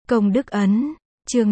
Công đức ấn, chương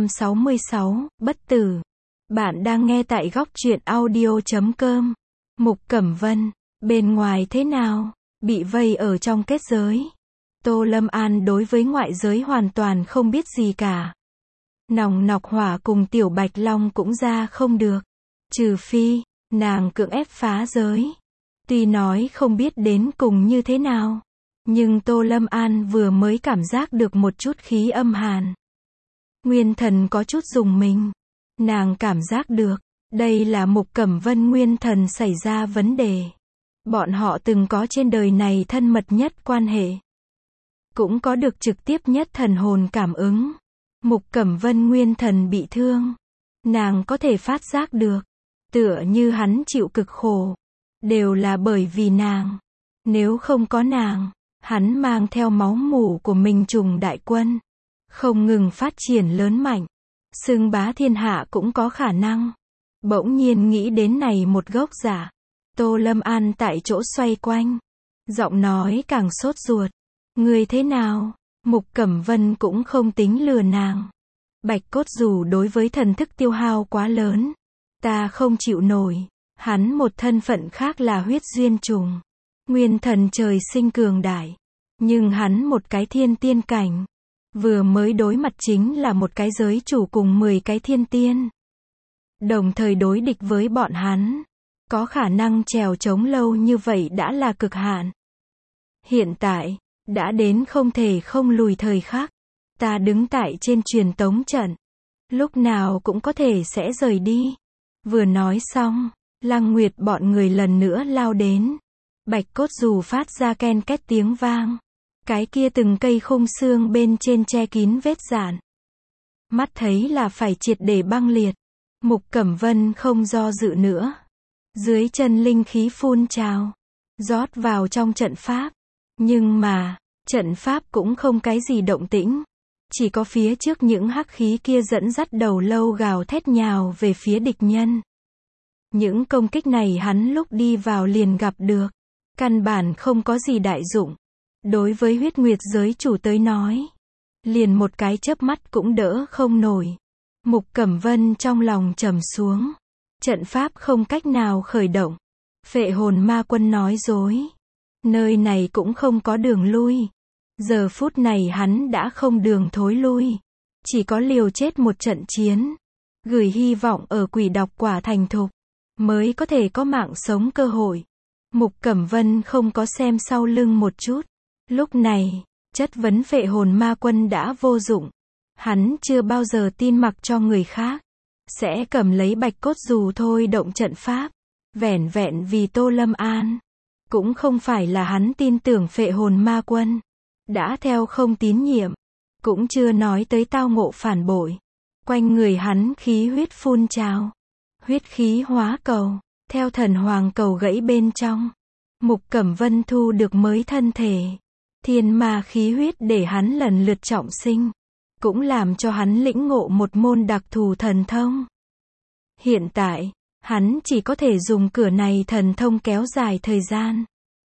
566, bất tử. Bạn đang nghe tại góc truyện audio.com. Mục Cẩm Vân, bên ngoài thế nào? Bị vây ở trong kết giới. Tô Lâm An đối với ngoại giới hoàn toàn không biết gì cả. Nòng nọc hỏa cùng Tiểu Bạch Long cũng ra không được. Trừ phi, nàng cưỡng ép phá giới. Tuy nói không biết đến cùng như thế nào. Nhưng Tô Lâm An vừa mới cảm giác được một chút khí âm hàn. Nguyên thần có chút rùng mình. Nàng cảm giác được, đây là Mục Cẩm Vân nguyên thần xảy ra vấn đề. Bọn họ từng có trên đời này thân mật nhất quan hệ. Cũng có được trực tiếp nhất thần hồn cảm ứng. Mục Cẩm Vân nguyên thần bị thương. Nàng có thể phát giác được. Tựa như hắn chịu cực khổ. Đều là bởi vì nàng. Nếu không có nàng, hắn mang theo máu mủ của mình trùng đại quân. Không ngừng phát triển lớn mạnh. Xưng bá thiên hạ cũng có khả năng. Bỗng nhiên nghĩ đến này một gốc giả. Tô Lâm An tại chỗ xoay quanh. Giọng nói càng sốt ruột. Người thế nào? Mục Cẩm Vân cũng không tính lừa nàng. Bạch cốt dù đối với thần thức tiêu hao quá lớn. Ta không chịu nổi. Hắn một thân phận khác là huyết duyên trùng. Nguyên thần trời sinh cường đại. Nhưng hắn một cái thiên tiên cảnh. Vừa mới đối mặt chính là một cái giới chủ cùng 10 cái thiên tiên. Đồng thời đối địch với bọn hắn. Có khả năng trèo chống lâu như vậy đã là cực hạn. Hiện tại, đã đến không thể không lùi thời khắc. Ta đứng tại trên truyền tống trận. Lúc nào cũng có thể sẽ rời đi. Vừa nói xong, Lăng Nguyệt bọn người lần nữa lao đến. Bạch cốt dù phát ra ken két tiếng vang. Cái kia từng cây khung xương bên trên che kín vết rạn. Mắt thấy là phải triệt để băng liệt. Mục Cẩm Vân không do dự nữa. Dưới chân linh khí phun trào. Rót vào trong trận pháp. Nhưng mà, trận pháp cũng không cái gì động tĩnh. Chỉ có phía trước những hắc khí kia dẫn dắt đầu lâu gào thét nhào về phía địch nhân. Những công kích này hắn lúc đi vào liền gặp được. Căn bản không có gì đại dụng. Đối với huyết nguyệt giới chủ tới nói. Liền một cái chớp mắt cũng đỡ không nổi. Mục Cẩm Vân trong lòng trầm xuống. Trận pháp không cách nào khởi động. Phệ hồn ma quân nói dối. Nơi này cũng không có đường lui. Giờ phút này hắn đã không đường thối lui. Chỉ có liều chết một trận chiến. Gửi hy vọng ở quỷ độc quả thành thục. Mới có thể có mạng sống cơ hội. Mục Cẩm Vân không có xem sau lưng một chút. Lúc này, chất vấn phệ hồn ma quân đã vô dụng. Hắn chưa bao giờ tin mặc cho người khác. Sẽ cầm lấy bạch cốt dù thôi động trận pháp. Vẻn vẹn vì Tô Lâm An. Cũng không phải là hắn tin tưởng phệ hồn ma quân. Đã theo không tín nhiệm. Cũng chưa nói tới tao ngộ phản bội. Quanh người hắn khí huyết phun trào. Huyết khí hóa cầu. Theo thần hoàng cầu gãy bên trong. Mục Cẩm Vân thu được mới thân thể. Thiên ma khí huyết để hắn lần lượt trọng sinh. Cũng làm cho hắn lĩnh ngộ một môn đặc thù thần thông. Hiện tại, hắn chỉ có thể dùng cửa này thần thông kéo dài thời gian.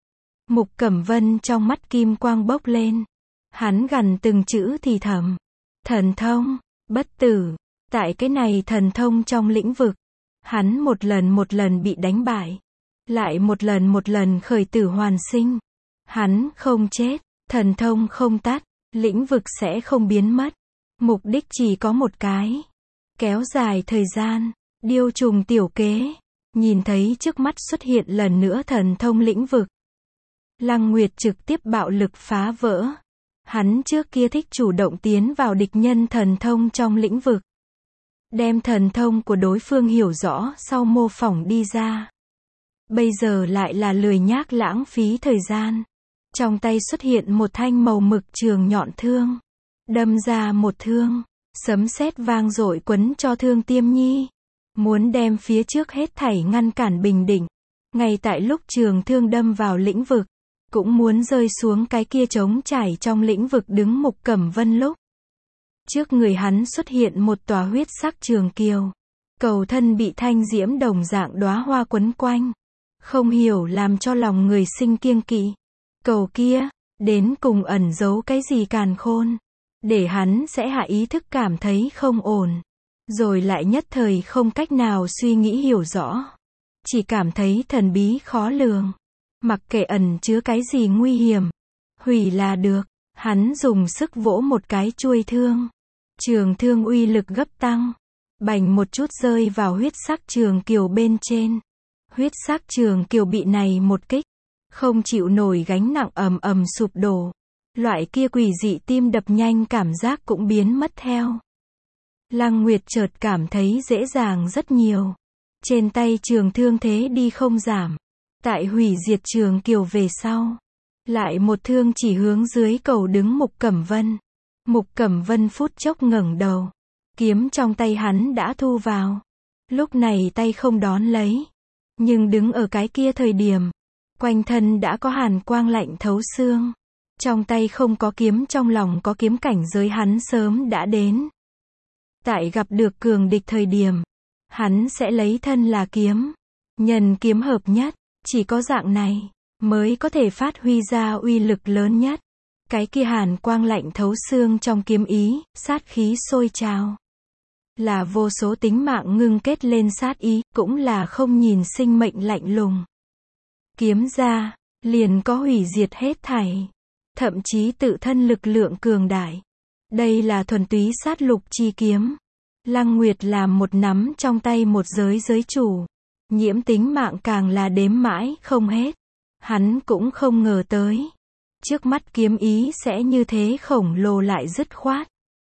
Mục Cẩm Vân trong mắt kim quang bốc lên. Hắn gằn từng chữ thì thầm. Thần thông, bất tử. Tại cái này thần thông trong lĩnh vực. Hắn một lần bị đánh bại. Lại một lần khởi tử hoàn sinh. Hắn không chết, thần thông không tắt, lĩnh vực sẽ không biến mất. Mục đích chỉ có một cái. Kéo dài thời gian, điêu trùng tiểu kế. Nhìn thấy trước mắt xuất hiện lần nữa thần thông lĩnh vực. Lăng Nguyệt trực tiếp bạo lực phá vỡ. Hắn trước kia thích chủ động tiến vào địch nhân thần thông trong lĩnh vực. Đem thần thông của đối phương hiểu rõ sau mô phỏng đi ra. Bây giờ lại là lười nhác lãng phí thời gian. Trong tay xuất hiện một thanh màu mực trường nhọn thương. Đâm ra một thương. Sấm sét vang dội quấn cho Thương Tiêm Nhi. Muốn đem phía trước hết thảy ngăn cản bình định. Ngay tại lúc trường thương đâm vào lĩnh vực. Cũng muốn rơi xuống cái kia trống trải trong lĩnh vực đứng Mục Cẩm Vân lúc. Trước người hắn xuất hiện một tòa huyết sắc trường kiều. Cầu thân bị thanh diễm đồng dạng đóa hoa quấn quanh. Không hiểu làm cho lòng người sinh kiêng kỵ. Cầu kia, đến cùng ẩn giấu cái gì càn khôn. để hắn sẽ hạ ý thức cảm thấy không ổn. Rồi lại nhất thời không cách nào suy nghĩ hiểu rõ. Chỉ cảm thấy thần bí khó lường. Mặc kệ ẩn chứa cái gì nguy hiểm. Hủy là được. Hắn dùng sức vỗ một cái chuôi thương. Trường thương uy lực gấp tăng. Bành một chút rơi vào huyết sắc trường kiều bên trên. Huyết sắc trường kiều bị này một kích. Không chịu nổi gánh nặng ầm ầm sụp đổ. Loại kia quỷ dị tim đập nhanh cảm giác cũng biến mất theo. Lăng Nguyệt chợt cảm thấy dễ dàng rất nhiều. Trên tay trường thương thế đi không giảm. Tại hủy diệt trường kiều về sau. Lại một thương chỉ hướng dưới cầu đứng Mục Cẩm Vân. Mục Cẩm Vân phút chốc ngẩng đầu. Kiếm trong tay hắn đã thu vào. Lúc này tay không đón lấy. Nhưng đứng ở cái kia thời điểm. Quanh thân đã có hàn quang lạnh thấu xương. Trong tay không có kiếm, trong lòng có kiếm, cảnh giới hắn sớm đã đến. Tại gặp được cường địch thời điểm, hắn sẽ lấy thân là kiếm. Nhân kiếm hợp nhất, chỉ có dạng này, mới có thể phát huy ra uy lực lớn nhất. Cái kia hàn quang lạnh thấu xương trong kiếm ý, sát khí sôi trào. Là vô số tính mạng ngưng kết lên sát ý, cũng là không nhìn sinh mệnh lạnh lùng. Kiếm ra, liền có hủy diệt hết thảy. Thậm chí tự thân lực lượng cường đại. Đây là thuần túy sát lục chi kiếm. Lăng Nguyệt làm một nắm trong tay một giới chủ. Nhiễm tính mạng càng là đếm mãi không hết. Hắn cũng không ngờ tới. Trước mắt kiếm ý sẽ như thế khổng lồ lại dứt khoát.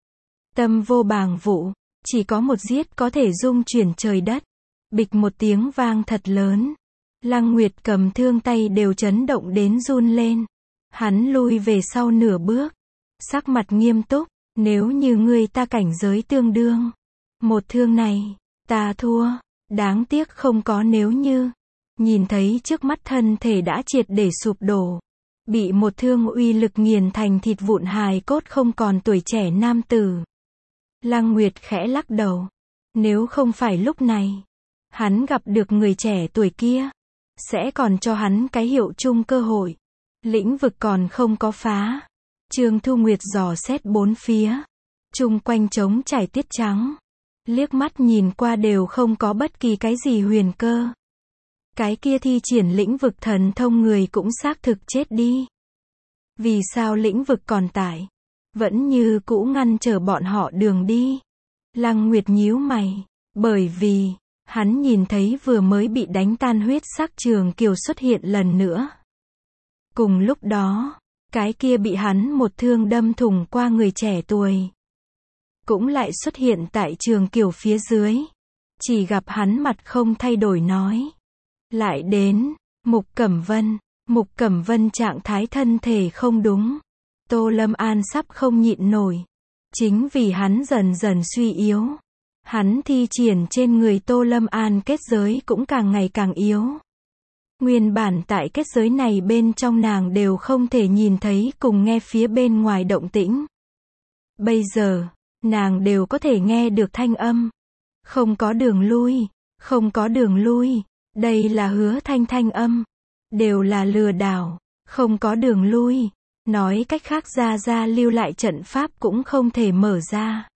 Tâm vô bàng vụ, chỉ có một giết có thể dung chuyển trời đất. Bịch một tiếng vang thật lớn. Lăng Nguyệt cầm thương tay đều chấn động đến run lên. Hắn lui về sau nửa bước. Sắc mặt nghiêm túc. Nếu như ngươi ta cảnh giới tương đương. Một thương này, ta thua. Đáng tiếc không có nếu như. Nhìn thấy trước mắt thân thể đã triệt để sụp đổ. Bị một thương uy lực nghiền thành thịt vụn hài cốt không còn tuổi trẻ nam tử. Lăng Nguyệt khẽ lắc đầu. Nếu không phải lúc này, hắn gặp được người trẻ tuổi kia, sẽ còn cho hắn cái hiệu chung cơ hội. Lĩnh vực còn không có phá. Trương Thu Nguyệt dò xét bốn phía. Chung quanh trống trải tiết trắng. Liếc mắt nhìn qua đều không có bất kỳ cái gì huyền cơ. Cái kia thi triển lĩnh vực thần thông người cũng xác thực chết đi. Vì sao lĩnh vực còn tại? Vẫn như cũ ngăn trở bọn họ đường đi. Lăng Nguyệt nhíu mày. Bởi vì, hắn nhìn thấy vừa mới bị đánh tan huyết sắc trường kiều xuất hiện lần nữa. Cùng lúc đó, cái kia bị hắn một thương đâm thủng qua người trẻ tuổi. Cũng lại xuất hiện tại trường kiều phía dưới. Chỉ gặp hắn mặt không thay đổi nói. Lại đến, Mục Cẩm Vân. Mục Cẩm Vân trạng thái thân thể không đúng. Tô Lâm An sắp không nhịn nổi. Chính vì hắn dần dần suy yếu. Hắn thi triển trên người Tô Lâm An kết giới cũng càng ngày càng yếu. Nguyên bản tại kết giới này bên trong nàng đều không thể nhìn thấy cùng nghe phía bên ngoài động tĩnh. Bây giờ, nàng đều có thể nghe được thanh âm. Không có đường lui, không có đường lui. Đây là Hứa Thanh thanh âm. Đều là lừa đảo, không có đường lui. Nói cách khác Gia lưu lại trận pháp cũng không thể mở ra.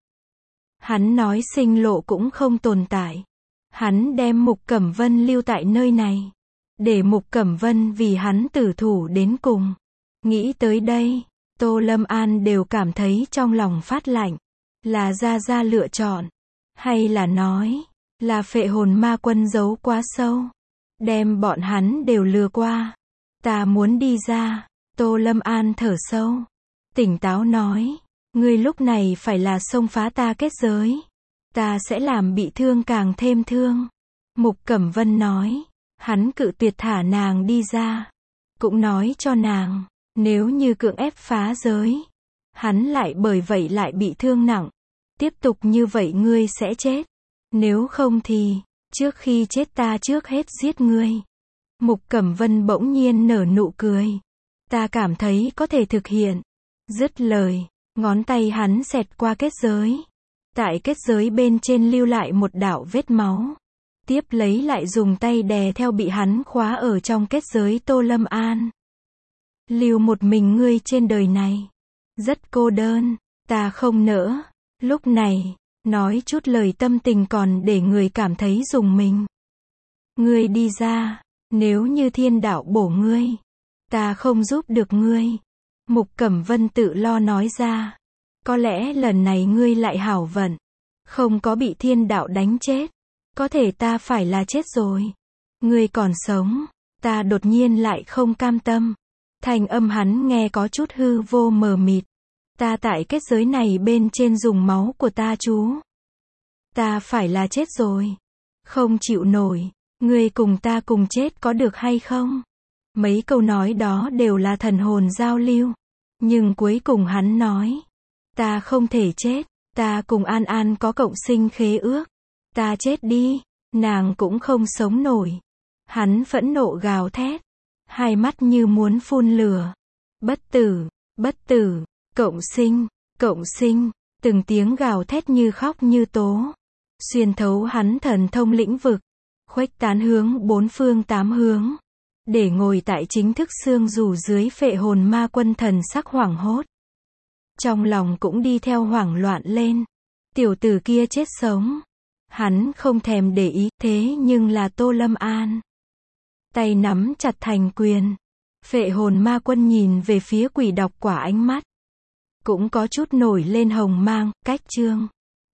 Hắn nói sinh lộ cũng không tồn tại. Hắn đem Mục Cẩm Vân lưu tại nơi này. Để Mục Cẩm Vân vì hắn tử thủ đến cùng. Nghĩ tới đây, Tô Lâm An đều cảm thấy trong lòng phát lạnh. Là Gia lựa chọn. Hay là nói, là phệ hồn ma quân giấu quá sâu. Đem bọn hắn đều lừa qua. Ta muốn đi ra. Tô Lâm An thở sâu. Tỉnh táo nói. Ngươi lúc này phải là xông phá ta kết giới. Ta sẽ làm bị thương càng thêm thương. Mục Cẩm Vân nói. Hắn cự tuyệt thả nàng đi ra. Cũng nói cho nàng. Nếu như cưỡng ép phá giới. Hắn lại bởi vậy lại bị thương nặng. Tiếp tục như vậy ngươi sẽ chết. Nếu không thì, trước khi chết ta trước hết giết ngươi. Mục Cẩm Vân bỗng nhiên nở nụ cười. Ta cảm thấy có thể thực hiện. Dứt lời, ngón tay hắn xẹt qua kết giới. Tại kết giới bên trên lưu lại một đạo vết máu. Tiếp lấy lại dùng tay đè theo bị hắn khóa ở trong kết giới Tô Lâm An. Lưu một mình ngươi trên đời này. Rất cô đơn. Ta không nỡ. Lúc này, nói chút lời tâm tình còn để người cảm thấy rùng mình. Ngươi đi ra, nếu như thiên đạo bổ ngươi, ta không giúp được ngươi. Mục Cẩm Vân tự lo nói ra. Có lẽ lần này ngươi lại hảo vận, không có bị thiên đạo đánh chết. Có thể ta phải là chết rồi. Ngươi còn sống, ta đột nhiên lại không cam tâm. Thanh âm hắn nghe có chút hư vô mờ mịt. Ta tại kết giới này bên trên dùng máu của ta chú. Ta phải là chết rồi. Không chịu nổi. Ngươi cùng ta cùng chết có được hay không? Mấy câu nói đó đều là thần hồn giao lưu. Nhưng cuối cùng hắn nói. Ta không thể chết. Ta cùng An An có cộng sinh khế ước. Ta chết đi. Nàng cũng không sống nổi. Hắn phẫn nộ gào thét. Hai mắt như muốn phun lửa. Bất tử, bất tử, cộng sinh, từng tiếng gào thét như khóc như tố. Xuyên thấu hắn thần thông lĩnh vực. Khuếch tán hướng bốn phương tám hướng. Để ngồi tại chính thức xương dù dưới phệ hồn ma quân thần sắc hoảng hốt. Trong lòng cũng đi theo hoảng loạn lên. Tiểu tử kia chết sống. Hắn không thèm để ý, thế nhưng là Tô Lâm An. Tay nắm chặt thành quyền. Phệ hồn ma quân nhìn về phía quỷ độc quả ánh mắt. Cũng có chút nổi lên hồng mang, cách chương.